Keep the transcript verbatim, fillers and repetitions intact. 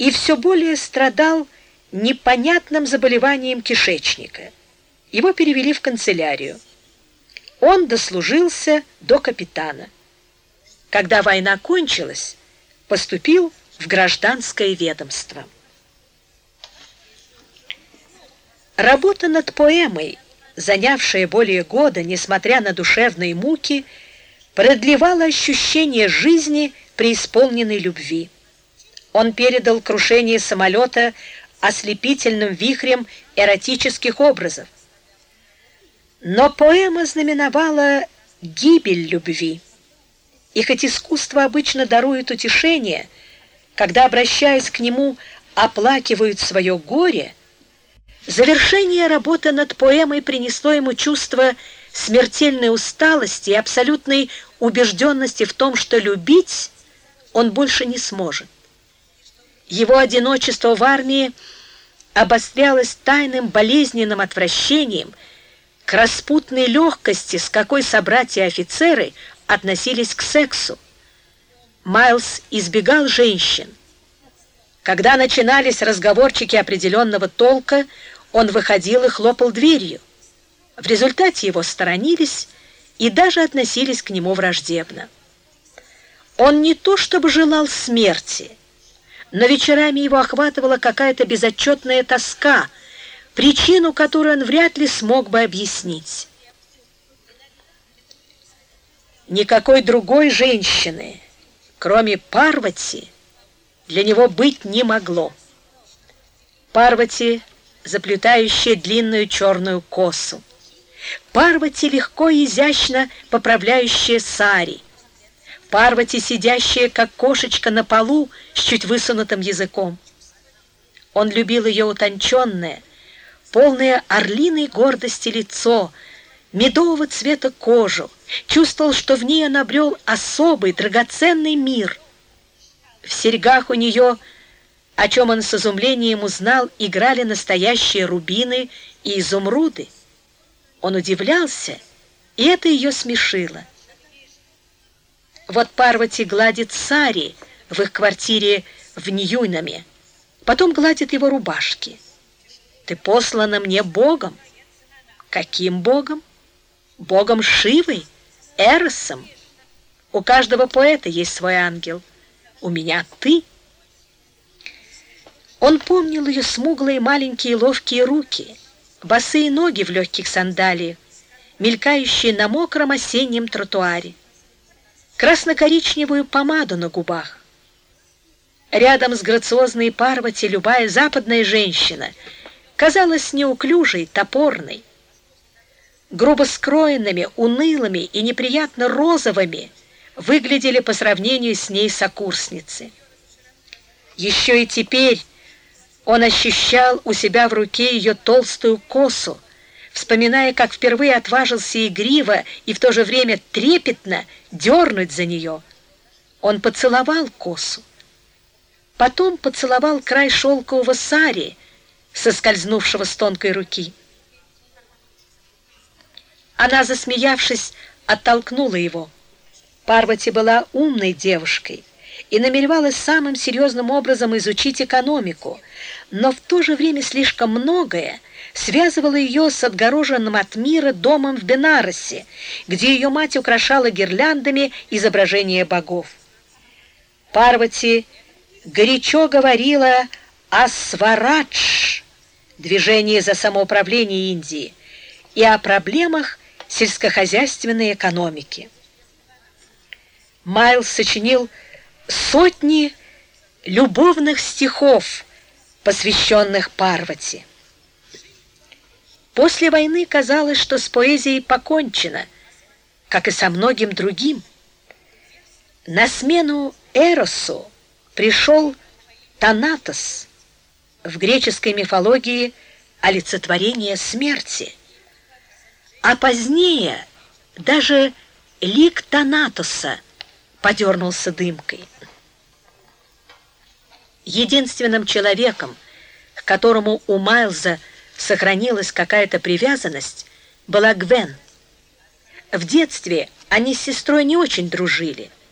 и все более страдал непонятным заболеванием кишечника. Его перевели в канцелярию. Он дослужился до капитана. Когда война кончилась, поступил в гражданское ведомство. Работа над поэмой, занявшая более года, несмотря на душевные муки, продлевала ощущение жизни преисполненной любви. Он передал крушение самолета ослепительным вихрем эротических образов. Но поэма знаменовала гибель любви. И хоть искусство обычно дарует утешение, когда, обращаясь к нему, оплакивают свое горе, завершение работы над поэмой принесло ему чувство смертельной усталости и абсолютной убежденности в том, что любить он больше не сможет. Его одиночество в армии обострялось тайным болезненным отвращением к распутной легкости, с какой собратья-офицеры относились к сексу. Майлз избегал женщин. Когда начинались разговорчики определенного толка, он выходил и хлопал дверью. В результате его сторонились и даже относились к нему враждебно. Он не то чтобы желал смерти, но вечерами его охватывала какая-то безотчетная тоска, причину которой он вряд ли смог бы объяснить. Никакой другой женщины, кроме Парвати, для него быть не могло. Парвати, заплетающая длинную черную косу. Парвати, легко и изящно поправляющая сари. Парвати, сидящая, как кошечка, на полу с чуть высунутым языком. Он любил ее утонченное, полное орлиной гордости лицо, медового цвета кожу, чувствовал, что в ней он обрел особый, драгоценный мир. В серьгах у нее, о чем он с изумлением узнал, играли настоящие рубины и изумруды. Он удивлялся, и это ее смешило. Вот Парвати гладит сари в их квартире в Ньюнаме, потом гладит его рубашки. «Ты послана мне Богом». «Каким Богом?» «Богом Шивой, Эросом. У каждого поэта есть свой ангел. У меня ты». Он помнил ее смуглые маленькие ловкие руки, босые ноги в легких сандалиях, мелькающие на мокром осеннем тротуаре, красно-коричневую помаду на губах. Рядом с грациозной Парвати любая западная женщина казалась неуклюжей, топорной. Грубо скроенными, унылыми и неприятно розовыми выглядели по сравнению с ней сокурсницы. Еще и теперь он ощущал у себя в руке ее толстую косу, вспоминая, как впервые отважился игриво и в то же время трепетно дернуть за нее. Он поцеловал косу, потом поцеловал край шелкового сари, соскользнувшего с тонкой руки. Она, засмеявшись, оттолкнула его. Парвати была умной девушкой и намеревалась самым серьезным образом изучить экономику, но в то же время слишком многое связывало ее с отгороженным от мира домом в Бенаросе, где ее мать украшала гирляндами изображения богов. Парвати горячо говорила о Сварадж, движении за самоуправление Индии, и о проблемах сельскохозяйственной экономики. Майлз сочинил сотни любовных стихов, посвященных Парвати. После войны казалось, что с поэзией покончено, как и со многим другим. На смену Эросу пришел Танатос, в греческой мифологии олицетворение смерти, а позднее даже лик Танатоса подернулся дымкой. Единственным человеком, к которому у Майлза сохранилась какая-то привязанность, была Гвен. В детстве они с сестрой не очень дружили.